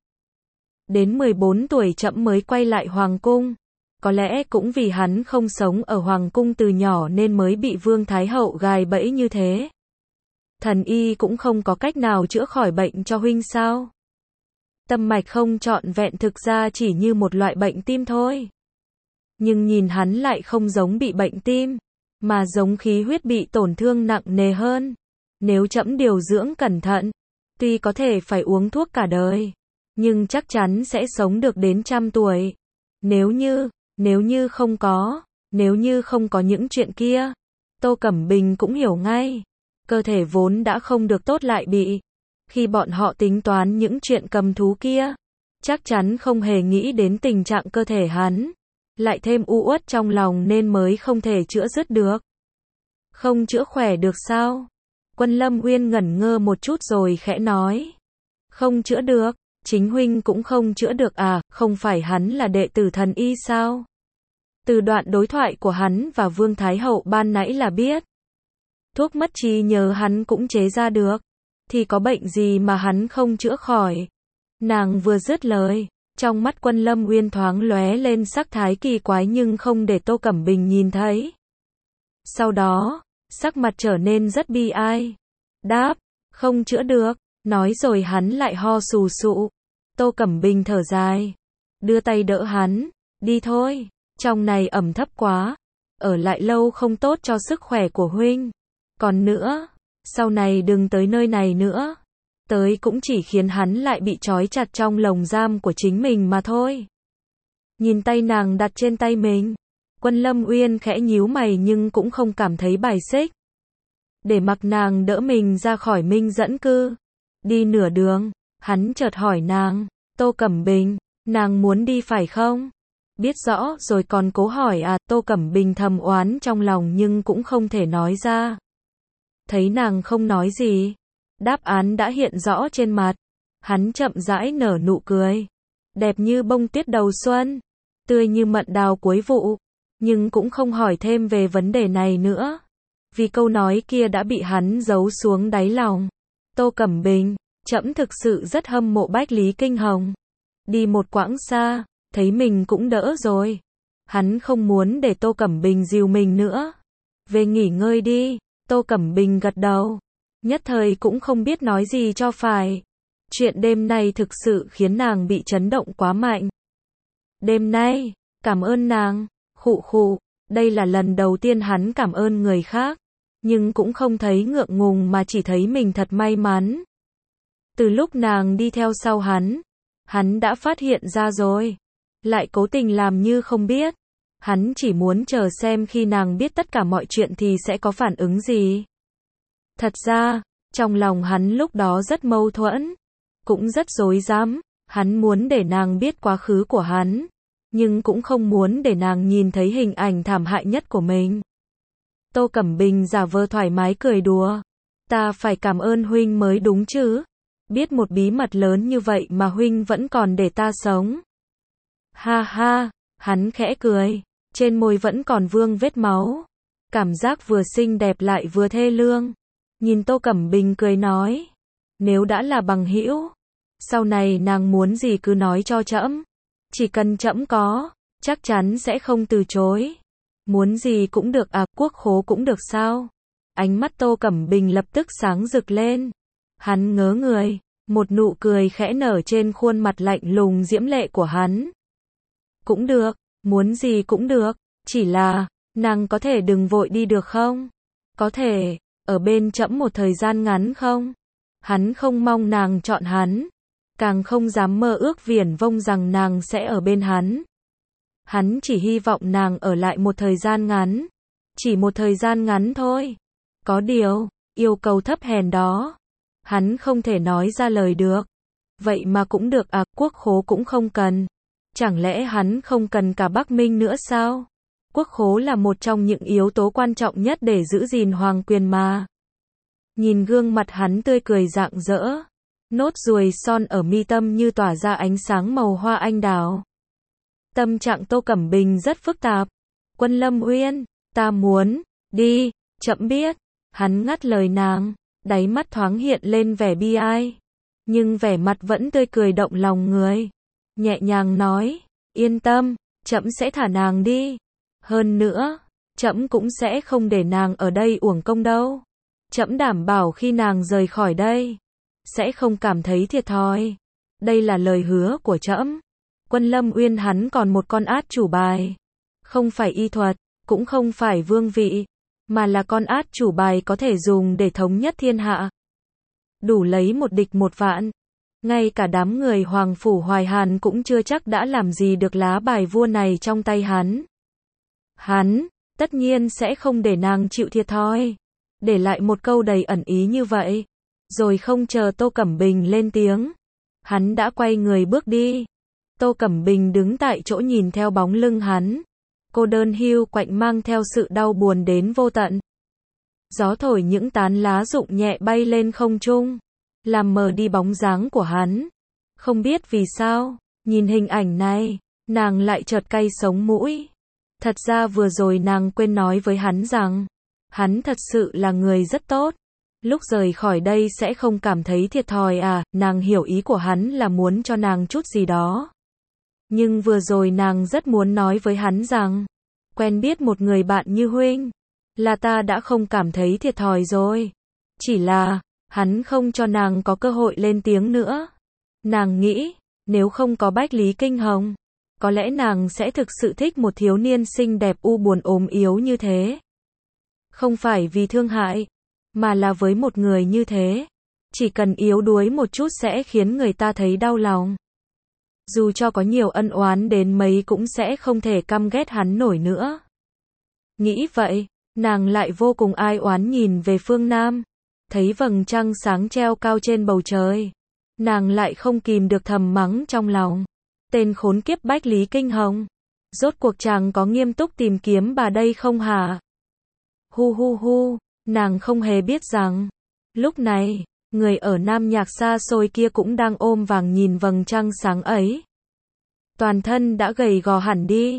Đến mười bốn tuổi trẫm mới quay lại hoàng cung. Có lẽ cũng vì hắn không sống ở hoàng cung từ nhỏ nên mới bị Vương Thái Hậu gài bẫy như thế. Thần y cũng không có cách nào chữa khỏi bệnh cho huynh sao? Tâm mạch không trọn vẹn thực ra chỉ như một loại bệnh tim thôi. Nhưng nhìn hắn lại không giống bị bệnh tim, mà giống khí huyết bị tổn thương nặng nề hơn. Nếu trẫm điều dưỡng cẩn thận, tuy có thể phải uống thuốc cả đời, nhưng chắc chắn sẽ sống được đến trăm tuổi. Nếu như, nếu như không có, nếu như không có những chuyện kia, Tô Cẩm Bình cũng hiểu ngay. Cơ thể vốn đã không được tốt lại bị. Khi bọn họ tính toán những chuyện cầm thú kia, chắc chắn không hề nghĩ đến tình trạng cơ thể hắn. Lại thêm u uất trong lòng nên mới không thể chữa dứt được. Không chữa khỏe được sao? Quân Lâm Uyên ngẩn ngơ một chút rồi khẽ nói. Không chữa được, chính huynh cũng không chữa được à, không phải hắn là đệ tử thần y sao? Từ đoạn đối thoại của hắn và Vương Thái Hậu ban nãy là biết. Thuốc mất trí nhớ hắn cũng chế ra được. Thì có bệnh gì mà hắn không chữa khỏi? Nàng vừa dứt lời, trong mắt Quân Lâm Uyên thoáng lóe lên sắc thái kỳ quái nhưng không để Tô Cẩm Bình nhìn thấy. Sau đó, sắc mặt trở nên rất bi ai. Đáp, không chữa được, nói rồi hắn lại ho sù sụ. Tô Cẩm Bình thở dài, đưa tay đỡ hắn, đi thôi, trong này ẩm thấp quá, ở lại lâu không tốt cho sức khỏe của huynh. Còn nữa, sau này đừng tới nơi này nữa. Tới cũng chỉ khiến hắn lại bị trói chặt trong lồng giam của chính mình mà thôi. Nhìn tay nàng đặt trên tay mình, Quân Lâm Uyên khẽ nhíu mày nhưng cũng không cảm thấy bài xích. Để mặc nàng đỡ mình ra khỏi Minh Dẫn Cư. Đi nửa đường, hắn chợt hỏi nàng, Tô Cẩm Bình, nàng muốn đi phải không? Biết rõ rồi còn cố hỏi à? Tô Cẩm Bình thầm oán trong lòng nhưng cũng không thể nói ra. Thấy nàng không nói gì, đáp án đã hiện rõ trên mặt. Hắn chậm rãi nở nụ cười, đẹp như bông tuyết đầu xuân, tươi như mận đào cuối vụ. nhưng cũng không hỏi thêm về vấn đề này nữa. Vì câu nói kia đã bị hắn giấu xuống đáy lòng. Tô Cẩm Bình, trẫm thực sự rất hâm mộ Bách Lý Kinh Hồng. Đi một quãng xa, thấy mình cũng đỡ rồi. Hắn không muốn để Tô Cẩm Bình dìu mình nữa. Về nghỉ ngơi đi, Tô Cẩm Bình gật đầu. Nhất thời cũng không biết nói gì cho phải. Chuyện đêm nay thực sự khiến nàng bị chấn động quá mạnh. Đêm nay, cảm ơn nàng, khụ khụ, đây là lần đầu tiên hắn cảm ơn người khác. Nhưng cũng không thấy ngượng ngùng mà chỉ thấy mình thật may mắn. Từ lúc nàng đi theo sau hắn, hắn đã phát hiện ra rồi. Lại cố tình làm như không biết. Hắn chỉ muốn chờ xem khi nàng biết tất cả mọi chuyện thì sẽ có phản ứng gì. Thật ra, trong lòng hắn lúc đó rất mâu thuẫn. Cũng rất rối rắm. Hắn muốn để nàng biết quá khứ của hắn. Nhưng cũng không muốn để nàng nhìn thấy hình ảnh thảm hại nhất của mình. Tô Cẩm Bình giả vờ thoải mái cười đùa. Ta phải cảm ơn huynh mới đúng chứ. Biết một bí mật lớn như vậy mà huynh vẫn còn để ta sống. Ha ha, hắn khẽ cười. Trên môi vẫn còn vương vết máu. Cảm giác vừa xinh đẹp lại vừa thê lương. Nhìn Tô Cẩm Bình cười nói. Nếu đã là bằng hữu, sau này nàng muốn gì cứ nói cho trẫm. Chỉ cần trẫm có, chắc chắn sẽ không từ chối. Muốn gì cũng được à, quốc khố cũng được sao? Ánh mắt Tô Cẩm Bình lập tức sáng rực lên. Hắn ngớ người, một nụ cười khẽ nở trên khuôn mặt lạnh lùng diễm lệ của hắn. Cũng được, muốn gì cũng được, chỉ là, nàng có thể đừng vội đi được không? Có thể, ở bên trẫm một thời gian ngắn không? Hắn không mong nàng chọn hắn, càng không dám mơ ước viển vông rằng nàng sẽ ở bên hắn. Hắn chỉ hy vọng nàng ở lại một thời gian ngắn. Chỉ một thời gian ngắn thôi. Có điều, yêu cầu thấp hèn đó. Hắn không thể nói ra lời được. Vậy mà cũng được à, quốc khố cũng không cần. Chẳng lẽ hắn không cần cả Bắc Minh nữa sao? Quốc khố là một trong những yếu tố quan trọng nhất để giữ gìn hoàng quyền mà. Nhìn gương mặt hắn tươi cười rạng rỡ. Nốt ruồi son ở mi tâm như tỏa ra ánh sáng màu hoa anh đào. Tâm trạng Tô Cẩm Bình rất phức tạp. Quân Lâm Uyên, ta muốn, đi, trẫm biết. Hắn ngắt lời nàng, đáy mắt thoáng hiện lên vẻ bi ai. Nhưng vẻ mặt vẫn tươi cười động lòng người. Nhẹ nhàng nói, yên tâm, trẫm sẽ thả nàng đi. Hơn nữa, trẫm cũng sẽ không để nàng ở đây uổng công đâu. Trẫm đảm bảo khi nàng rời khỏi đây, sẽ không cảm thấy thiệt thòi. Đây là lời hứa của trẫm. Quân Lâm Uyên hắn còn một con át chủ bài. Không phải y thuật, cũng không phải vương vị, mà là con át chủ bài có thể dùng để thống nhất thiên hạ. Đủ lấy một địch một vạn. Ngay cả đám người Hoàng Phủ Hoài Hàn cũng chưa chắc đã làm gì được lá bài vua này trong tay hắn. Hắn, tất nhiên sẽ không để nàng chịu thiệt thòi. Để lại một câu đầy ẩn ý như vậy. Rồi không chờ Tô Cẩm Bình lên tiếng. Hắn đã quay người bước đi. Tô Cẩm Bình đứng tại chỗ nhìn theo bóng lưng hắn. Cô đơn hiu quạnh mang theo sự đau buồn đến vô tận. Gió thổi những tán lá rụng nhẹ bay lên không trung, làm mờ đi bóng dáng của hắn. Không biết vì sao, nhìn hình ảnh này, nàng lại chợt cay sống mũi. Thật ra vừa rồi nàng quên nói với hắn rằng, hắn thật sự là người rất tốt. Lúc rời khỏi đây sẽ không cảm thấy thiệt thòi à, nàng hiểu ý của hắn là muốn cho nàng chút gì đó. Nhưng vừa rồi nàng rất muốn nói với hắn rằng, quen biết một người bạn như huynh, là ta đã không cảm thấy thiệt thòi rồi. Chỉ là, hắn không cho nàng có cơ hội lên tiếng nữa. Nàng nghĩ, nếu không có Bách Lý Kinh Hồng, có lẽ nàng sẽ thực sự thích một thiếu niên xinh đẹp u buồn ốm yếu như thế. Không phải vì thương hại, mà là với một người như thế, chỉ cần yếu đuối một chút sẽ khiến người ta thấy đau lòng. Dù cho có nhiều ân oán đến mấy cũng sẽ không thể căm ghét hắn nổi nữa. Nghĩ vậy, nàng lại vô cùng ai oán nhìn về phương Nam. Thấy vầng trăng sáng treo cao trên bầu trời. Nàng lại không kìm được thầm mắng trong lòng. Tên khốn kiếp Bách Lý Kinh Hồng. Rốt cuộc chàng có nghiêm túc tìm kiếm bà đây không hả? Hu hu hu, nàng không hề biết rằng, lúc này, người ở Nam Nhạc xa xôi kia cũng đang ôm vàng nhìn vầng trăng sáng ấy. Toàn thân đã gầy gò hẳn đi.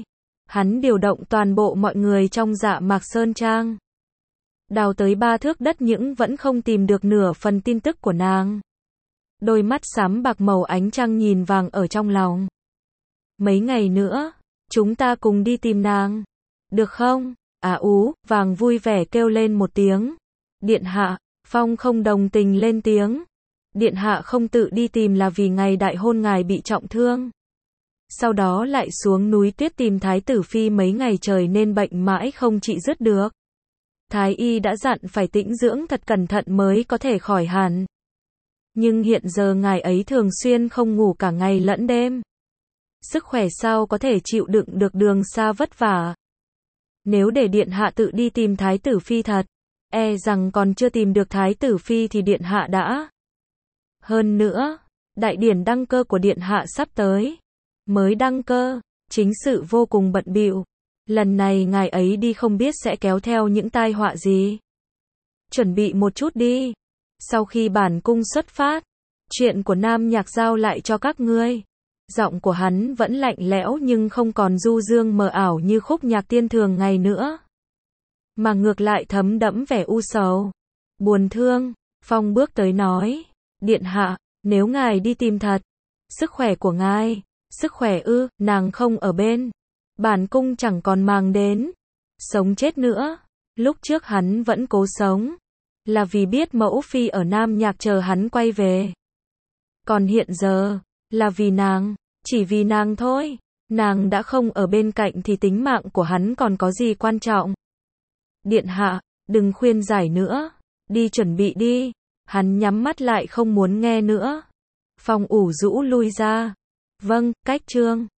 Hắn điều động toàn bộ mọi người trong Dạ Mạc Sơn Trang. Đào tới ba thước đất nhưng vẫn không tìm được nửa phần tin tức của nàng. Đôi mắt xám bạc màu ánh trăng nhìn vàng ở trong lòng. Mấy ngày nữa, chúng ta cùng đi tìm nàng. Được không? À ú, vàng vui vẻ kêu lên một tiếng. Điện hạ, Phong không đồng tình lên tiếng. Điện hạ không tự đi tìm là vì ngày đại hôn ngài bị trọng thương. Sau đó lại xuống núi tuyết tìm Thái tử Phi mấy ngày trời nên bệnh mãi không trị dứt được. Thái y đã dặn phải tĩnh dưỡng thật cẩn thận mới có thể khỏi hẳn. Nhưng hiện giờ ngài ấy thường xuyên không ngủ cả ngày lẫn đêm. Sức khỏe sao có thể chịu đựng được đường xa vất vả. Nếu để điện hạ tự đi tìm Thái tử Phi thật, e rằng còn chưa tìm được Thái tử Phi thì điện hạ đã. Hơn nữa, đại điển đăng cơ của điện hạ sắp tới. Mới đăng cơ, chính sự vô cùng bận bịu. Lần này ngài ấy đi không biết sẽ kéo theo những tai họa gì. Chuẩn bị một chút đi. Sau khi bản cung xuất phát, chuyện của Nam Nhạc giao lại cho các ngươi. Giọng của hắn vẫn lạnh lẽo nhưng không còn du dương mờ ảo như khúc nhạc tiên thường ngày nữa. Mà ngược lại thấm đẫm vẻ u sầu. Buồn thương, Phong bước tới nói. Điện hạ, nếu ngài đi tìm thật, sức khỏe của ngài, sức khỏe ư, nàng không ở bên. Bản cung chẳng còn màng đến. Sống chết nữa. Lúc trước hắn vẫn cố sống. Là vì biết mẫu phi ở Nam Nhạc chờ hắn quay về. Còn hiện giờ, là vì nàng, chỉ vì nàng thôi. Nàng đã không ở bên cạnh thì tính mạng của hắn còn có gì quan trọng. Điện hạ, đừng khuyên giải nữa. Đi chuẩn bị đi. Hắn nhắm mắt lại không muốn nghe nữa. Phong ủ rũ lui ra. Vâng, cách trương.